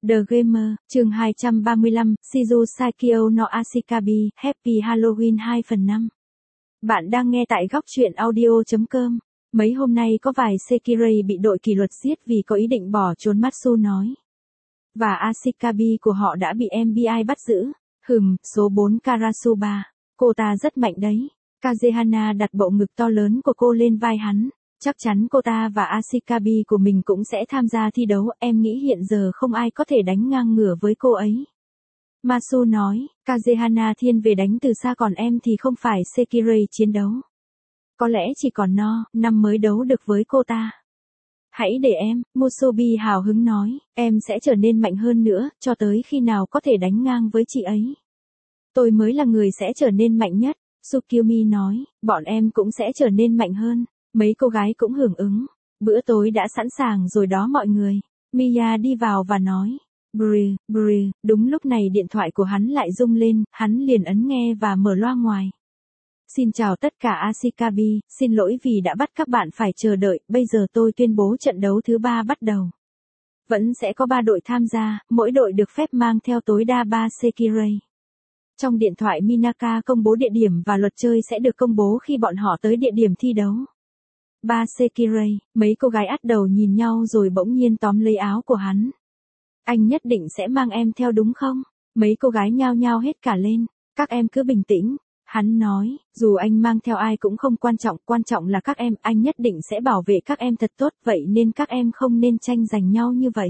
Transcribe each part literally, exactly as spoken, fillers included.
The Gamer, chương hai trăm ba mươi lăm, Shizu Saikyo no Ashikabi, Happy Halloween hai phần năm. Bạn đang nghe tại góc truyện audio chấm com. Mấy hôm nay có vài Sekirai bị đội kỷ luật giết vì có ý định bỏ trốn, Matsu nói. Và Ashikabi của họ đã bị em bê i bắt giữ. Hừm, số bốn Karasuba. Cô ta rất mạnh đấy. Kazehana đặt bộ ngực to lớn của cô lên vai hắn. Chắc chắn cô ta và Ashikabi của mình cũng sẽ tham gia thi đấu, em nghĩ hiện giờ không ai có thể đánh ngang ngửa với cô ấy. Matsu nói, Kazehana thiên về đánh từ xa còn em thì không phải Sekirai chiến đấu. Có lẽ chỉ còn no, năm mới đấu được với cô ta. Hãy để em, Musobi hào hứng nói, em sẽ trở nên mạnh hơn nữa, cho tới khi nào có thể đánh ngang với chị ấy. Tôi mới là người sẽ trở nên mạnh nhất, Tsukiomi nói, bọn em cũng sẽ trở nên mạnh hơn. Mấy cô gái cũng hưởng ứng. Bữa tối đã sẵn sàng rồi đó mọi người. Miya đi vào và nói. Brr, brr, đúng lúc này điện thoại của hắn lại rung lên, hắn liền ấn nghe và mở loa ngoài. Xin chào tất cả Ashikabi, xin lỗi vì đã bắt các bạn phải chờ đợi, bây giờ tôi tuyên bố trận đấu thứ ba bắt đầu. Vẫn sẽ có ba đội tham gia, mỗi đội được phép mang theo tối đa ba Sekirai. Trong điện thoại Minaka công bố địa điểm và luật chơi sẽ được công bố khi bọn họ tới địa điểm thi đấu. Ba Sekirai, mấy cô gái ắt đầu nhìn nhau rồi bỗng nhiên tóm lấy áo của hắn. Anh nhất định sẽ mang em theo đúng không? Mấy cô gái nhao nhao hết cả lên. Các em cứ bình tĩnh. Hắn nói, dù anh mang theo ai cũng không quan trọng, quan trọng là các em, anh nhất định sẽ bảo vệ các em thật tốt, vậy nên các em không nên tranh giành nhau như vậy.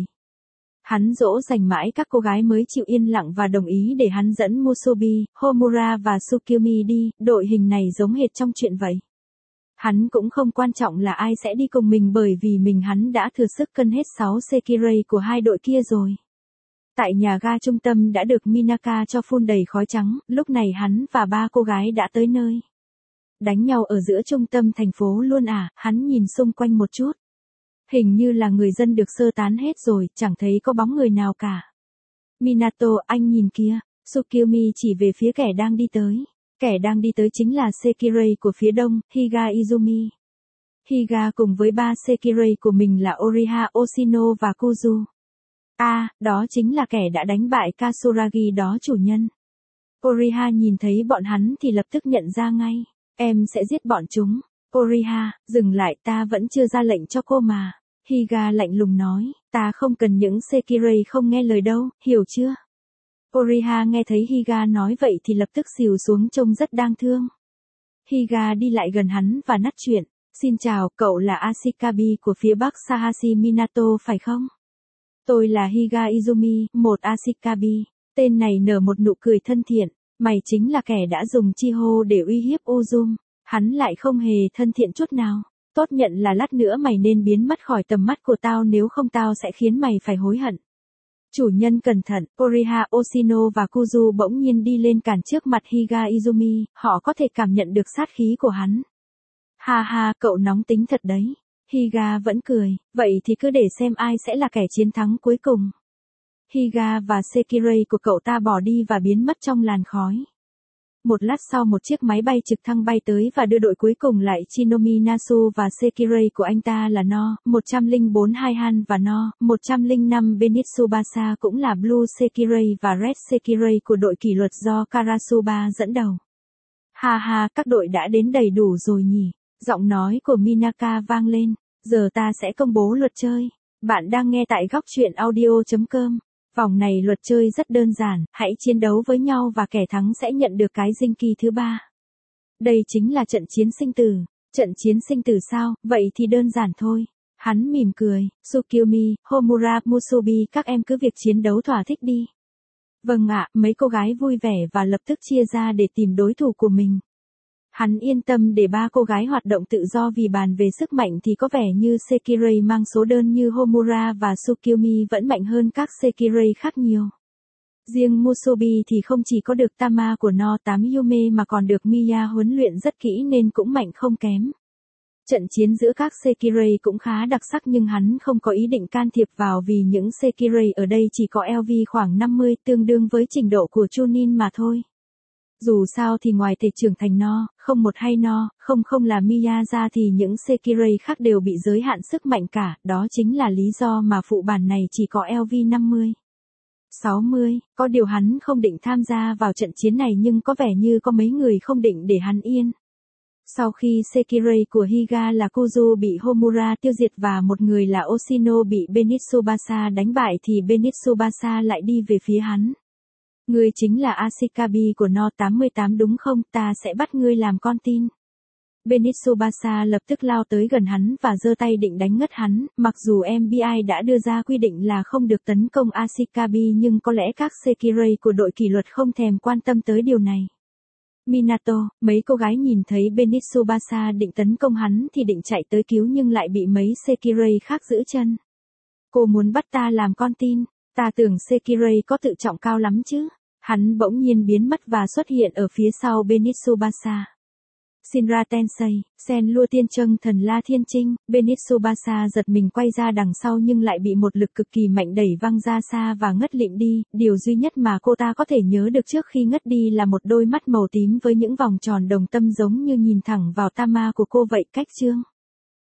Hắn dỗ dành mãi các cô gái mới chịu yên lặng và đồng ý để hắn dẫn Musobi, Homura và Tsukiomi đi, đội hình này giống hệt trong chuyện vậy. Hắn cũng không quan trọng là ai sẽ đi cùng mình bởi vì mình hắn đã thừa sức cân hết sáu Sekirai của hai đội kia rồi. Tại nhà ga trung tâm đã được Minaka cho phun đầy khói trắng, lúc này hắn và ba cô gái đã tới nơi. Đánh nhau ở giữa trung tâm thành phố luôn à, hắn nhìn xung quanh một chút. Hình như là người dân được sơ tán hết rồi, chẳng thấy có bóng người nào cả. Minato, anh nhìn kia, Tsukiomi chỉ về phía kẻ đang đi tới. Kẻ đang đi tới chính là Sekirai của phía đông, Higa Izumi. Higa cùng với ba Sekirai của mình là Oriha, Oshino và Kuzu. À, đó chính là kẻ đã đánh bại Kasuragi đó chủ nhân. Oriha nhìn thấy bọn hắn thì lập tức nhận ra ngay. Em sẽ giết bọn chúng. Oriha, dừng lại, ta vẫn chưa ra lệnh cho cô mà. Higa lạnh lùng nói, ta không cần những Sekirai không nghe lời đâu, hiểu chưa? Oriha nghe thấy Higa nói vậy thì lập tức xìu xuống trông rất đáng thương. Higa đi lại gần hắn và nắt chuyện. Xin chào, cậu là Ashikabi của phía bắc Sahashi Minato phải không? Tôi là Higa Izumi, một Ashikabi. Tên này nở một nụ cười thân thiện. Mày chính là kẻ đã dùng Chiho để uy hiếp Uzum. Hắn lại không hề thân thiện chút nào. Tốt nhận là lát nữa mày nên biến mất khỏi tầm mắt của tao, nếu không tao sẽ khiến mày phải hối hận. Chủ nhân cẩn thận, Oriha, Oshino và Kuzu bỗng nhiên đi lên cản trước mặt Higa Izumi, họ có thể cảm nhận được sát khí của hắn. Ha ha, cậu nóng tính thật đấy. Higa vẫn cười, vậy thì cứ để xem ai sẽ là kẻ chiến thắng cuối cùng. Higa và Sekirai của cậu ta bỏ đi và biến mất trong làn khói. Một lát sau một chiếc máy bay trực thăng bay tới và đưa đội cuối cùng lại Shinomi Nasu và Sekirai của anh ta là No, một không bốn Haihan và No, một không năm Benitsubasa cũng là Blue Sekirai và Red Sekirai của đội kỷ luật do Karasuba dẫn đầu. Ha ha, các đội đã đến đầy đủ rồi nhỉ? Giọng nói của Minaka vang lên. Giờ ta sẽ công bố luật chơi. Bạn đang nghe tại góc truyện audio chấm com. Vòng này luật chơi rất đơn giản, hãy chiến đấu với nhau và kẻ thắng sẽ nhận được cái dinh kỳ thứ ba. Đây chính là trận chiến sinh tử. Trận chiến sinh tử sao, vậy thì đơn giản thôi. Hắn mỉm cười, Tsukiomi, Homura, Musobi, các em cứ việc chiến đấu thỏa thích đi. Vâng ạ, mấy cô gái vui vẻ và lập tức chia ra để tìm đối thủ của mình. Hắn yên tâm để ba cô gái hoạt động tự do vì bàn về sức mạnh thì có vẻ như Sekirai mang số đơn như Homura và Tsukiomi vẫn mạnh hơn các Sekirai khác nhiều. Riêng Musobi thì không chỉ có được Tama của No tám Yume mà còn được Miya huấn luyện rất kỹ nên cũng mạnh không kém. Trận chiến giữa các Sekirai cũng khá đặc sắc nhưng hắn không có ý định can thiệp vào vì những Sekirai ở đây chỉ có lv khoảng năm mươi, tương đương với trình độ của Chunin mà thôi. Dù sao thì ngoài thể trưởng thành No, không một hay No, không không là Miya ra thì những Sekirai khác đều bị giới hạn sức mạnh cả, đó chính là lý do mà phụ bản này chỉ có lv năm mươi. sáu mươi, có điều hắn không định tham gia vào trận chiến này nhưng có vẻ như có mấy người không định để hắn yên. Sau khi Sekirai của Higa là Kuzu bị Homura tiêu diệt và một người là Oshino bị Benitsubasa đánh bại thì Benitsubasa lại đi về phía hắn. Ngươi chính là Ashikabi của No tám mươi tám đúng không? Ta sẽ bắt ngươi làm con tin. Benitsubasa lập tức lao tới gần hắn và giơ tay định đánh ngất hắn, mặc dù em bê i đã đưa ra quy định là không được tấn công Ashikabi nhưng có lẽ các Sekirai của đội kỷ luật không thèm quan tâm tới điều này. Minato, mấy cô gái nhìn thấy Benitsubasa định tấn công hắn thì định chạy tới cứu nhưng lại bị mấy Sekirai khác giữ chân. Cô muốn bắt ta làm con tin, ta tưởng Sekirai có tự trọng cao lắm chứ. Hắn bỗng nhiên biến mất và xuất hiện ở phía sau Benitsubasa. Shinra Tensei, Sen Lua Tiên Trâng Thần La Thiên Trinh, Benitsubasa giật mình quay ra đằng sau nhưng lại bị một lực cực kỳ mạnh đẩy văng ra xa và ngất lịm đi, điều duy nhất mà cô ta có thể nhớ được trước khi ngất đi là một đôi mắt màu tím với những vòng tròn đồng tâm giống như nhìn thẳng vào Tama của cô vậy. Cách chương